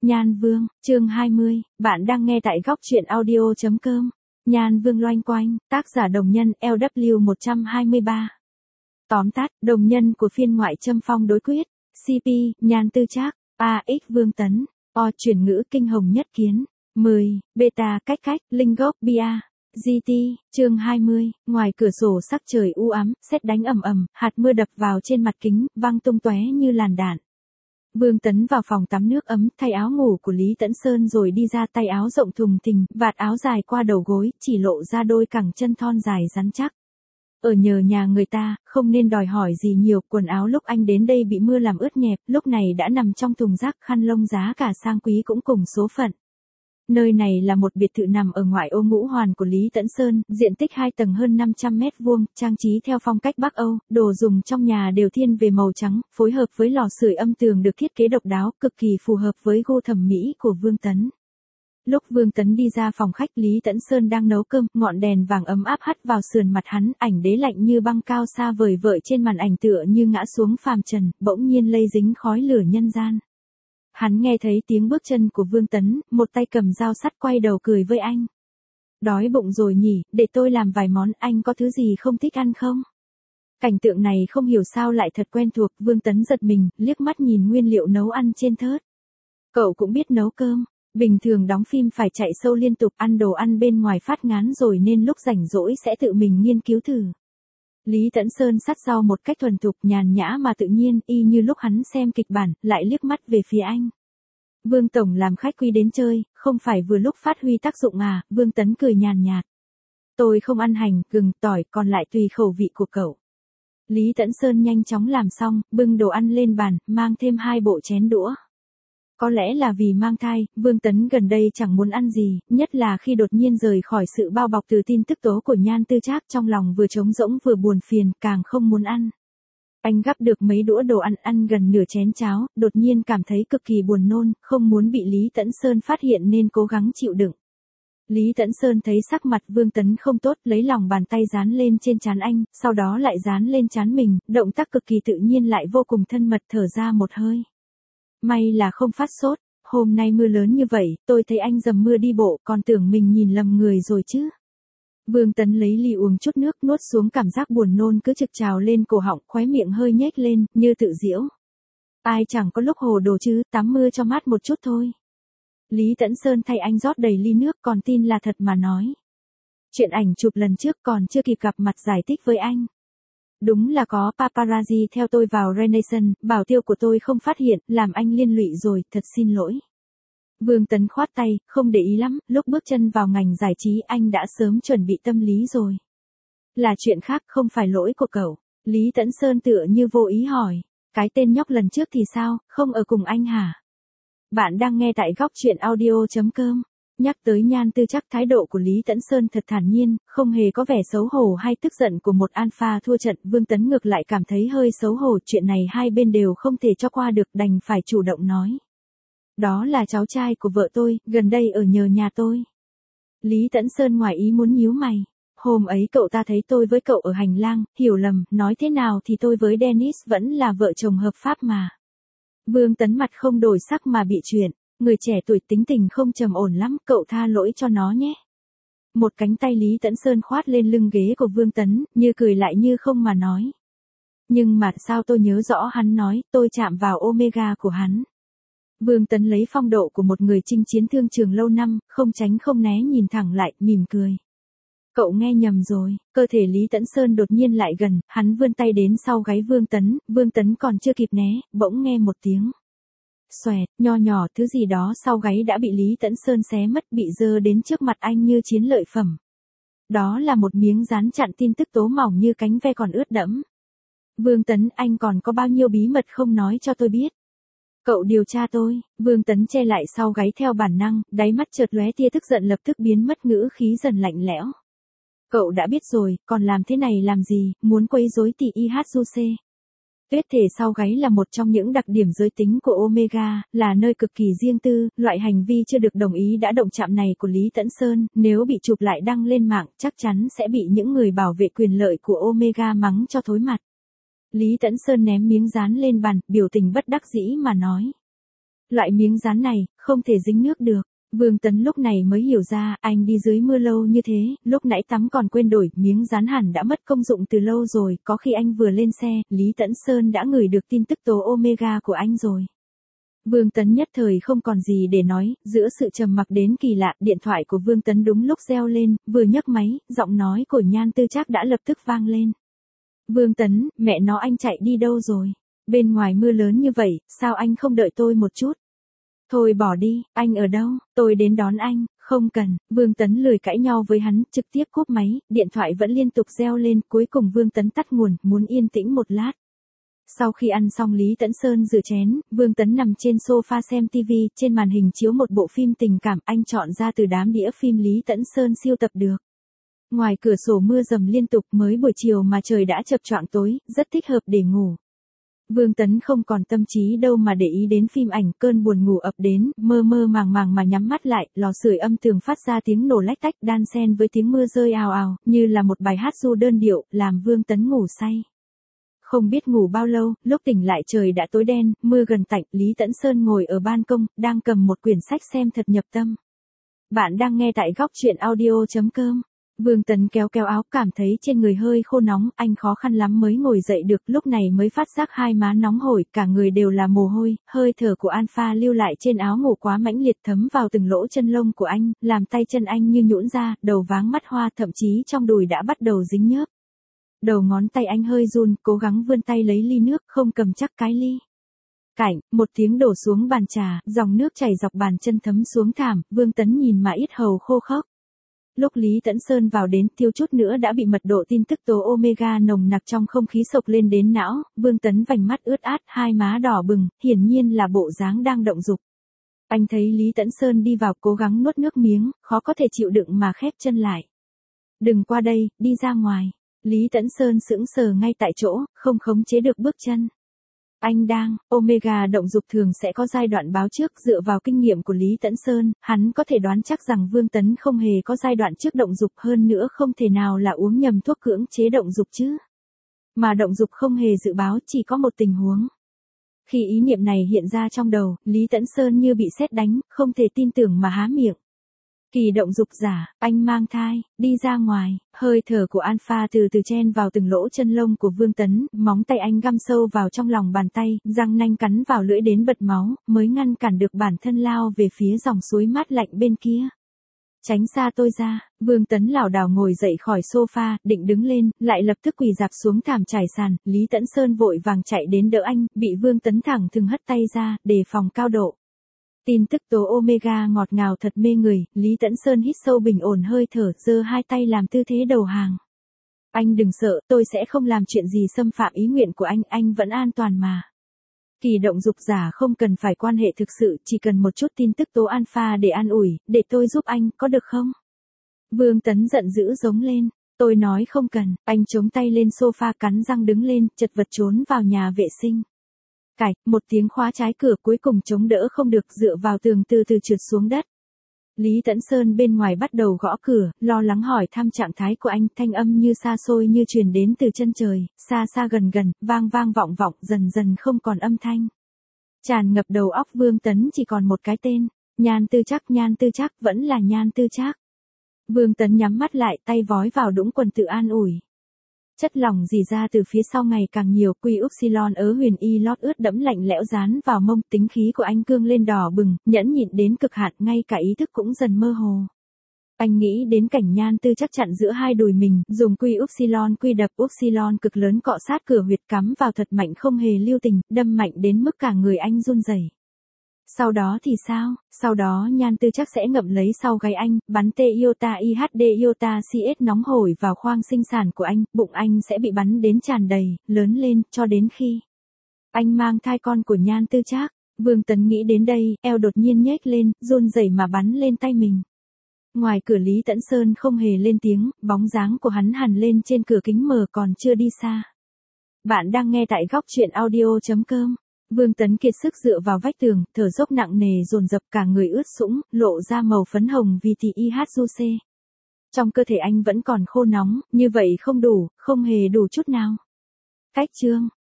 Nhan Vương, chương 20, bạn đang nghe tại góc truyện audio.com. Nhan Vương loanh quanh, tác giả đồng nhân LW 123. Tóm tắt, đồng nhân của phiên ngoại châm phong đối quyết, CP, Nhan Tư Trác, AX Vương Tấn, O chuyển ngữ kinh hồng nhất kiến, 10, beta cách, linh gốc bia. GT, chương 20, ngoài cửa sổ sắc trời u ám, sét đánh ầm ầm, hạt mưa đập vào trên mặt kính, văng tung tóe như làn đạn. Vương Tấn vào phòng tắm nước ấm, thay áo ngủ của Lý Tẫn Sơn rồi đi ra, tay áo rộng thùng thình, vạt áo dài qua đầu gối, chỉ lộ ra đôi cẳng chân thon dài rắn chắc. Ở nhờ nhà người ta, không nên đòi hỏi gì nhiều, quần áo lúc anh đến đây bị mưa làm ướt nhẹp, lúc này đã nằm trong thùng rác, khăn lông giá cả sang quý cũng cùng số phận. Nơi này là một biệt thự nằm ở ngoại ô Ngũ Hoàn của Lý Tẫn Sơn, diện tích 2 tầng hơn 500 mét vuông, trang trí theo phong cách Bắc Âu, đồ dùng trong nhà đều thiên về màu trắng, phối hợp với lò sưởi âm tường được thiết kế độc đáo, cực kỳ phù hợp với gu thẩm mỹ của Vương Tấn. Lúc Vương Tấn đi ra phòng khách, Lý Tẫn Sơn đang nấu cơm, ngọn đèn vàng ấm áp hắt vào sườn mặt hắn, ảnh đế lạnh như băng cao xa vời vợi trên màn ảnh tựa như ngã xuống phàm trần, bỗng nhiên lây dính khói lửa nhân gian. Hắn nghe thấy tiếng bước chân của Vương Tấn, một tay cầm dao sắt quay đầu cười với anh. Đói bụng rồi nhỉ, để tôi làm vài món, anh có thứ gì không thích ăn không? Cảnh tượng này không hiểu sao lại thật quen thuộc, Vương Tấn giật mình, liếc mắt nhìn nguyên liệu nấu ăn trên thớt. Cậu cũng biết nấu cơm, bình thường đóng phim phải chạy show liên tục, ăn đồ ăn bên ngoài phát ngán rồi nên lúc rảnh rỗi sẽ tự mình nghiên cứu thử. Lý Tẫn Sơn sát rau một cách thuần thục, nhàn nhã mà tự nhiên, y như lúc hắn xem kịch bản, lại liếc mắt về phía anh. Vương Tổng làm khách quý đến chơi, không phải vừa lúc phát huy tác dụng à? Vương Tấn cười nhàn nhạt. Tôi không ăn hành, gừng, tỏi, còn lại tùy khẩu vị của cậu. Lý Tẫn Sơn nhanh chóng làm xong, bưng đồ ăn lên bàn, mang thêm 2 bộ chén đũa. Có lẽ là vì mang thai, Vương Tấn gần đây chẳng muốn ăn gì, nhất là khi đột nhiên rời khỏi sự bao bọc từ tin tức tố của Nhan Tư Trác, trong lòng vừa trống rỗng vừa buồn phiền, càng không muốn ăn. Anh gắp được mấy đũa đồ ăn gần nửa chén cháo, đột nhiên cảm thấy cực kỳ buồn nôn, không muốn bị Lý Tẫn Sơn phát hiện nên cố gắng chịu đựng. Lý Tẫn Sơn thấy sắc mặt Vương Tấn không tốt, lấy lòng bàn tay dán lên trên trán anh, sau đó lại dán lên trán mình, động tác cực kỳ tự nhiên lại vô cùng thân mật, thở ra một hơi. May là không phát sốt, hôm nay mưa lớn như vậy, tôi thấy anh dầm mưa đi bộ, còn tưởng mình nhìn lầm người rồi chứ. Vương Tấn lấy ly uống chút nước, nuốt xuống, cảm giác buồn nôn cứ trực trào lên cổ họng, khóe miệng hơi nhếch lên, như tự giễu. Ai chẳng có lúc hồ đồ chứ, tắm mưa cho mát một chút thôi. Lý Tẫn Sơn thay anh rót đầy ly nước, còn tin là thật mà nói. Chuyện ảnh chụp lần trước còn chưa kịp gặp mặt giải thích với anh. Đúng là có paparazzi theo tôi vào Renaissance, bảo tiêu của tôi không phát hiện, làm anh liên lụy rồi, thật xin lỗi. Vương Tấn khoát tay, không để ý lắm, lúc bước chân vào ngành giải trí anh đã sớm chuẩn bị tâm lý rồi. Là chuyện khác, không phải lỗi của cậu. Lý Tẫn Sơn tựa như vô ý hỏi, cái tên nhóc lần trước thì sao, không ở cùng anh hả? Bạn đang nghe tại góc truyện audio.com. Nhắc tới Nhan Tư Trác, thái độ của Lý Tẫn Sơn thật thản nhiên, không hề có vẻ xấu hổ hay tức giận của một alpha thua trận. Vương Tấn ngược lại cảm thấy hơi xấu hổ, chuyện này hai bên đều không thể cho qua được, đành phải chủ động nói. Đó là cháu trai của vợ tôi, gần đây ở nhờ nhà tôi. Lý Tẫn Sơn ngoài ý muốn nhíu mày. Hôm ấy cậu ta thấy tôi với cậu ở hành lang, hiểu lầm, nói thế nào thì tôi với Dennis vẫn là vợ chồng hợp pháp mà. Vương Tấn mặt không đổi sắc mà bị chuyện. Người trẻ tuổi tính tình không trầm ổn lắm, cậu tha lỗi cho nó nhé. Một cánh tay Lý Tẫn Sơn khoát lên lưng ghế của Vương Tấn, như cười lại như không mà nói. Nhưng mà sao tôi nhớ rõ hắn nói, tôi chạm vào omega của hắn. Vương Tấn lấy phong độ của một người chinh chiến thương trường lâu năm, không tránh không né nhìn thẳng lại, mỉm cười. Cậu nghe nhầm rồi, cơ thể Lý Tẫn Sơn đột nhiên lại gần, hắn vươn tay đến sau gáy Vương Tấn còn chưa kịp né, bỗng nghe một tiếng. Xoẹt, nho nhỏ, thứ gì đó sau gáy đã bị Lý Tẫn Sơn xé mất, bị dơ đến trước mặt anh như chiến lợi phẩm. Đó là một miếng dán chặn tin tức tố mỏng như cánh ve còn ướt đẫm. Vương Tấn, anh còn có bao nhiêu bí mật không nói cho tôi biết? Cậu điều tra tôi. Vương Tấn che lại sau gáy theo bản năng, đáy mắt chợt lóe tia tức giận, lập tức biến mất, ngữ khí dần lạnh lẽo. Cậu đã biết rồi, còn làm thế này làm gì, muốn quấy rối tỷ IHJUC. Vết thể sau gáy là một trong những đặc điểm giới tính của Omega, là nơi cực kỳ riêng tư, loại hành vi chưa được đồng ý đã động chạm này của Lý Tẫn Sơn, nếu bị chụp lại đăng lên mạng, chắc chắn sẽ bị những người bảo vệ quyền lợi của Omega mắng cho thối mặt. Lý Tẫn Sơn ném miếng dán lên bàn, biểu tình bất đắc dĩ mà nói. loại miếng dán này, không thể dính nước được. Vương Tấn lúc này mới hiểu ra, anh đi dưới mưa lâu như thế, lúc nãy tắm còn quên đổi, miếng dán hẳn đã mất công dụng từ lâu rồi, có khi anh vừa lên xe, Lý Tẫn Sơn đã ngửi được tin tức tố Omega của anh rồi. Vương Tấn nhất thời không còn gì để nói, giữa sự trầm mặc đến kỳ lạ, điện thoại của Vương Tấn đúng lúc reo lên, vừa nhấc máy, giọng nói của Nhan Tư Trác đã lập tức vang lên. Vương Tấn, mẹ nó anh chạy đi đâu rồi? Bên ngoài mưa lớn như vậy, sao anh không đợi tôi một chút? Thôi bỏ đi, anh ở đâu? Tôi đến đón anh. Không cần, Vương Tấn lười cãi nhau với hắn, trực tiếp cúp máy, điện thoại vẫn liên tục reo lên, cuối cùng Vương Tấn tắt nguồn, muốn yên tĩnh một lát. Sau khi ăn xong Lý Tẫn Sơn rửa chén, Vương Tấn nằm trên sofa xem TV, trên màn hình chiếu một bộ phim tình cảm anh chọn ra từ đám đĩa phim Lý Tẫn Sơn siêu tập được. Ngoài cửa sổ mưa dầm liên tục, mới buổi chiều mà trời đã chập choạng tối, rất thích hợp để ngủ. Vương Tấn không còn tâm trí đâu mà để ý đến phim ảnh, cơn buồn ngủ ập đến, mơ mơ màng màng mà nhắm mắt lại, lò sưởi âm tường phát ra tiếng nổ lách tách đan xen với tiếng mưa rơi ào ào, như là một bài hát ru đơn điệu, làm Vương Tấn ngủ say. Không biết ngủ bao lâu, lúc tỉnh lại trời đã tối đen, mưa gần tạnh, Lý Tẫn Sơn ngồi ở ban công, đang cầm một quyển sách xem thật nhập tâm. Bạn đang nghe tại góc truyện audio.com. Vương Tấn kéo áo, cảm thấy trên người hơi khô nóng, anh khó khăn lắm mới ngồi dậy được, lúc này mới phát giác hai má nóng hổi, cả người đều là mồ hôi, hơi thở của Alpha lưu lại trên áo ngủ quá mãnh liệt thấm vào từng lỗ chân lông của anh, làm tay chân anh như nhũn ra, đầu váng mắt hoa, thậm chí trong đùi đã bắt đầu dính nhớp. Đầu ngón tay anh hơi run, cố gắng vươn tay lấy ly nước, không cầm chắc cái ly. Cảnh, một tiếng đổ xuống bàn trà, dòng nước chảy dọc bàn chân thấm xuống thảm, Vương Tấn nhìn mà yết hầu khô khốc. Lúc Lý Tẫn Sơn vào đến, thiếu chút nữa đã bị mật độ tin tức tố Omega nồng nặc trong không khí sộc lên đến não, Vương Tấn vành mắt ướt át, hai má đỏ bừng, hiển nhiên là bộ dáng đang động dục. Anh thấy Lý Tẫn Sơn đi vào, cố gắng nuốt nước miếng, khó có thể chịu đựng mà khép chân lại. Đừng qua đây, đi ra ngoài. Lý Tẫn Sơn sững sờ ngay tại chỗ, không khống chế được bước chân. Anh đang, Omega động dục thường sẽ có giai đoạn báo trước, dựa vào kinh nghiệm của Lý Tẫn Sơn, hắn có thể đoán chắc rằng Vương Tấn không hề có giai đoạn trước động dục, hơn nữa không thể nào là uống nhầm thuốc cưỡng chế động dục chứ. Mà động dục không hề dự báo, chỉ có một tình huống. Khi ý niệm này hiện ra trong đầu, Lý Tẫn Sơn như bị sét đánh, không thể tin tưởng mà há miệng. Kỳ động dục giả, anh mang thai, đi ra ngoài, hơi thở của Alpha từ từ chen vào từng lỗ chân lông của Vương Tấn, móng tay anh găm sâu vào trong lòng bàn tay, răng nanh cắn vào lưỡi đến bật máu, mới ngăn cản được bản thân lao về phía dòng suối mát lạnh bên kia. Tránh xa tôi ra, Vương Tấn lảo đảo ngồi dậy khỏi sofa, định đứng lên, lại lập tức quỳ dạp xuống thảm trải sàn, Lý Tẫn Sơn vội vàng chạy đến đỡ anh, bị Vương Tấn thẳng thừng hất tay ra, đề phòng cao độ. Tin tức tố Omega ngọt ngào thật mê người, Lý Tẫn Sơn hít sâu bình ổn hơi thở, giơ hai tay làm tư thế đầu hàng. Anh đừng sợ, tôi sẽ không làm chuyện gì xâm phạm ý nguyện của anh vẫn an toàn mà. Kỳ động dục giả không cần phải quan hệ thực sự, chỉ cần một chút tin tức tố alpha để an ủi, để tôi giúp anh, có được không? Vương Tấn giận dữ giống lên. Tôi nói không cần, anh chống tay lên sofa cắn răng đứng lên, chật vật trốn vào nhà vệ sinh. Cạch, một tiếng khóa trái cửa, cuối cùng chống đỡ không được, dựa vào tường từ từ trượt xuống đất. Lý Tẫn Sơn bên ngoài bắt đầu gõ cửa, lo lắng hỏi thăm trạng thái của anh, thanh âm như xa xôi như truyền đến từ chân trời, xa xa gần gần, vang vang vọng vọng, dần dần không còn âm thanh. Tràn ngập đầu óc Vương Tấn chỉ còn một cái tên, Nhan Tư Trác, vẫn là Nhan Tư Trác. Vương Tấn nhắm mắt lại, tay vói vào đũng quần tự an ủi. Chất lỏng rỉ ra từ phía sau ngày càng nhiều, quy upsilon ớ huyền y lót ướt đẫm lạnh lẽo dán vào mông, tính khí của anh cương lên đỏ bừng, nhẫn nhịn đến cực hạn, ngay cả ý thức cũng dần mơ hồ. Anh nghĩ đến cảnh Nhan Tư Trác chặn giữa hai đùi mình, dùng quy đập upsilon cực lớn cọ sát cửa huyệt, cắm vào thật mạnh không hề lưu tình, đâm mạnh đến mức cả người anh run rẩy. Sau đó thì sao? Sau đó Nhan Tư Trác sẽ ngậm lấy sau gáy anh, bắn iota IHD iota CS nóng hổi vào khoang sinh sản của anh, bụng anh sẽ bị bắn đến tràn đầy, lớn lên, cho đến khi anh mang thai con của Nhan Tư Trác. Vương Tấn nghĩ đến đây, eo đột nhiên nhếch lên, run rẩy mà bắn lên tay mình. Ngoài cửa Lý Tẫn Sơn không hề lên tiếng, bóng dáng của hắn hằn lên trên cửa kính mờ còn chưa đi xa. Bạn đang nghe tại góc truyện audio.com. Vương Tấn kiệt sức dựa vào vách tường, thở dốc nặng nề dồn dập, cả người ướt sũng, lộ ra màu phấn hồng vì TIHUC. Trong cơ thể anh vẫn còn khô nóng, như vậy không đủ, không hề đủ chút nào. Cách chương,